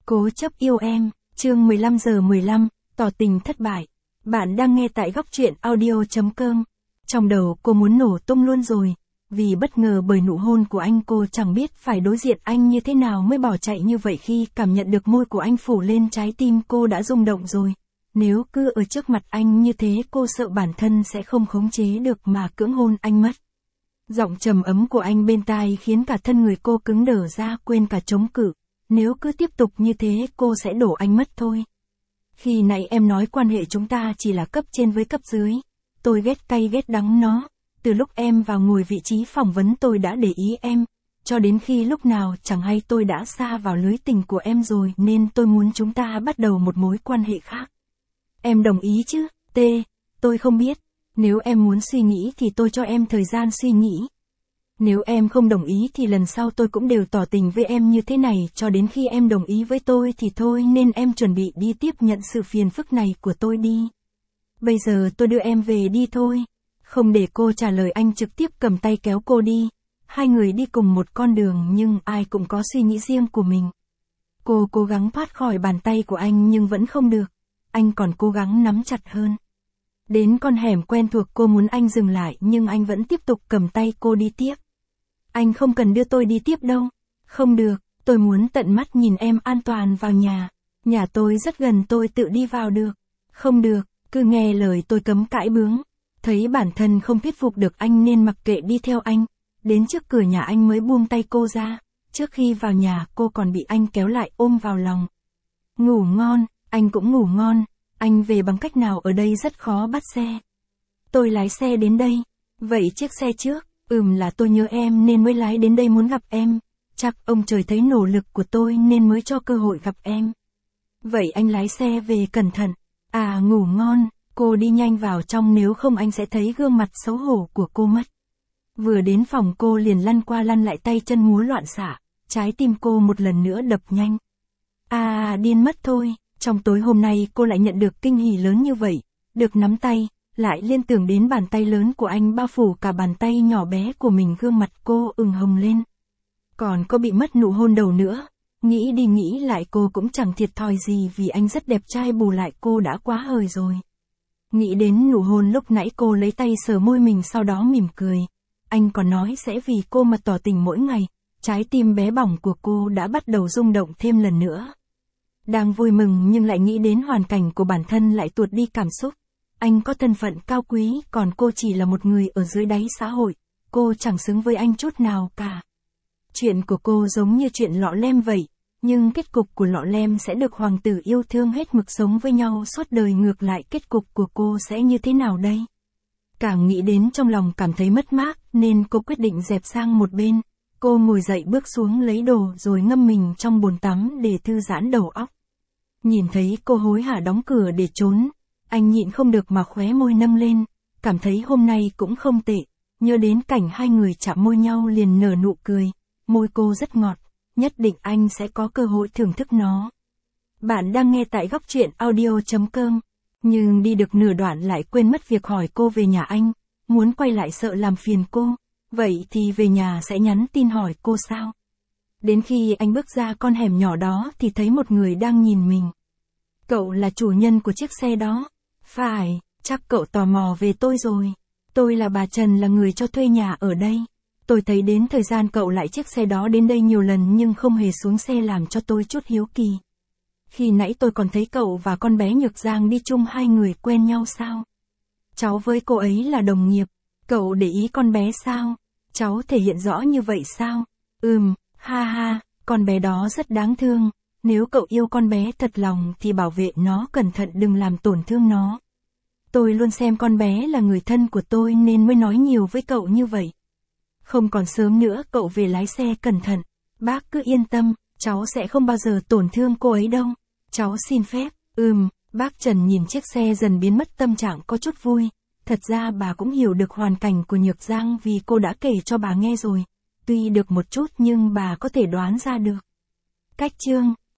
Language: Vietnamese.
Cố chấp yêu em, chương 15:15, tỏ tình thất bại. Bạn đang nghe tại góc truyện audio.com. Trong đầu cô muốn nổ tung luôn rồi. Vì bất ngờ bởi nụ hôn của anh, cô chẳng biết phải đối diện anh như thế nào mới bỏ chạy như vậy. Khi cảm nhận được môi của anh phủ lên trái tim, cô đã rung động rồi. Nếu cứ ở trước mặt anh như thế, cô sợ bản thân sẽ không khống chế được mà cưỡng hôn anh mất. Giọng trầm ấm của anh bên tai khiến cả thân người cô cứng đờ ra, quên cả chống cự. Nếu cứ tiếp tục như thế, cô sẽ đổ anh mất thôi. Khi nãy em nói quan hệ chúng ta chỉ là cấp trên với cấp dưới. Tôi ghét cay ghét đắng nó. Từ lúc em vào ngồi vị trí phỏng vấn tôi đã để ý em. Cho đến khi lúc nào chẳng hay tôi đã sa vào lưới tình của em rồi, nên tôi muốn chúng ta bắt đầu một mối quan hệ khác. Em đồng ý chứ? Tôi không biết. Nếu em muốn suy nghĩ thì tôi cho em thời gian suy nghĩ. Nếu em không đồng ý thì lần sau tôi cũng đều tỏ tình với em như thế này, cho đến khi em đồng ý với tôi thì thôi, nên em chuẩn bị đi tiếp nhận sự phiền phức này của tôi đi. Bây giờ tôi đưa em về đi thôi. Không để cô trả lời, anh trực tiếp cầm tay kéo cô đi. Hai người đi cùng một con đường nhưng ai cũng có suy nghĩ riêng của mình. Cô cố gắng thoát khỏi bàn tay của anh nhưng vẫn không được. Anh còn cố gắng nắm chặt hơn. Đến con hẻm quen thuộc, cô muốn anh dừng lại nhưng anh vẫn tiếp tục cầm tay cô đi tiếp. Anh không cần đưa tôi đi tiếp đâu. Không được, tôi muốn tận mắt nhìn em an toàn vào nhà. Nhà tôi rất gần, tôi tự đi vào được. Không được, cứ nghe lời tôi cấm cãi bướng. Thấy bản thân không thuyết phục được anh nên mặc kệ đi theo anh. Đến trước cửa nhà anh mới buông tay cô ra. Trước khi vào nhà cô còn bị anh kéo lại ôm vào lòng. Ngủ ngon, anh cũng ngủ ngon. Anh về bằng cách nào, ở đây rất khó bắt xe. Tôi lái xe đến đây. Vậy chiếc xe trước? Là tôi nhớ em nên mới lái đến đây muốn gặp em. Chắc ông trời thấy nỗ lực của tôi nên mới cho cơ hội gặp em. Vậy anh lái xe về cẩn thận. Ngủ ngon. Cô đi nhanh vào trong, nếu không anh sẽ thấy gương mặt xấu hổ của cô mất. Vừa đến phòng cô liền lăn qua lăn lại, tay chân múa loạn xạ. Trái tim cô một lần nữa đập nhanh. Điên mất thôi. Trong tối hôm nay cô lại nhận được kinh hỉ lớn như vậy. Được nắm tay, lại liên tưởng đến bàn tay lớn của anh bao phủ cả bàn tay nhỏ bé của mình, gương mặt cô ửng hồng lên. Còn có bị mất nụ hôn đầu nữa. Nghĩ đi nghĩ lại cô cũng chẳng thiệt thòi gì vì anh rất đẹp trai, bù lại cô đã quá hời rồi. Nghĩ đến nụ hôn lúc nãy, cô lấy tay sờ môi mình sau đó mỉm cười. Anh còn nói sẽ vì cô mà tỏ tình mỗi ngày. Trái tim bé bỏng của cô đã bắt đầu rung động thêm lần nữa. Đang vui mừng nhưng lại nghĩ đến hoàn cảnh của bản thân lại tuột đi cảm xúc. Anh có thân phận cao quý, còn cô chỉ là một người ở dưới đáy xã hội. Cô chẳng xứng với anh chút nào cả. Chuyện của cô giống như chuyện Lọ Lem vậy, nhưng kết cục của Lọ Lem sẽ được hoàng tử yêu thương hết mực sống với nhau suốt đời, ngược lại kết cục của cô sẽ như thế nào đây? Càng nghĩ đến trong lòng cảm thấy mất mát, nên cô quyết định dẹp sang một bên. Cô ngồi dậy bước xuống lấy đồ rồi ngâm mình trong bồn tắm để thư giãn đầu óc. Nhìn thấy cô hối hả đóng cửa để trốn, anh nhịn không được mà khóe môi nâng lên, cảm thấy hôm nay cũng không tệ. Nhớ đến cảnh hai người chạm môi nhau liền nở nụ cười. Môi cô rất ngọt, nhất định anh sẽ có cơ hội thưởng thức nó. Bạn đang nghe tại góc truyện audio.com. Nhưng đi được nửa đoạn lại quên mất việc hỏi cô về nhà anh. Muốn quay lại sợ làm phiền cô. Vậy thì về nhà sẽ nhắn tin hỏi cô sao? Đến khi anh bước ra con hẻm nhỏ đó thì thấy một người đang nhìn mình. Cậu là chủ nhân của chiếc xe đó. Phải, chắc cậu tò mò về tôi rồi. Tôi là bà Trần, là người cho thuê nhà ở đây. Tôi thấy đến thời gian cậu lại chiếc xe đó đến đây nhiều lần nhưng không hề xuống xe, làm cho tôi chút hiếu kỳ. Khi nãy tôi còn thấy cậu và con bé Nhược Giang đi chung, hai người quen nhau sao? Cháu với cô ấy là đồng nghiệp. Cậu để ý con bé sao? Cháu thể hiện rõ như vậy sao? Ha, con bé đó rất đáng thương. Nếu cậu yêu con bé thật lòng thì bảo vệ nó cẩn thận, đừng làm tổn thương nó. Tôi luôn xem con bé là người thân của tôi nên mới nói nhiều với cậu như vậy. Không còn sớm nữa, cậu về lái xe cẩn thận. Bác cứ yên tâm, cháu sẽ không bao giờ tổn thương cô ấy đâu. Cháu xin phép. Bác Trần nhìn chiếc xe dần biến mất, tâm trạng có chút vui. Thật ra bà cũng hiểu được hoàn cảnh của Nhược Giang vì cô đã kể cho bà nghe rồi. Tuy được một chút nhưng bà có thể đoán ra được. Cách chương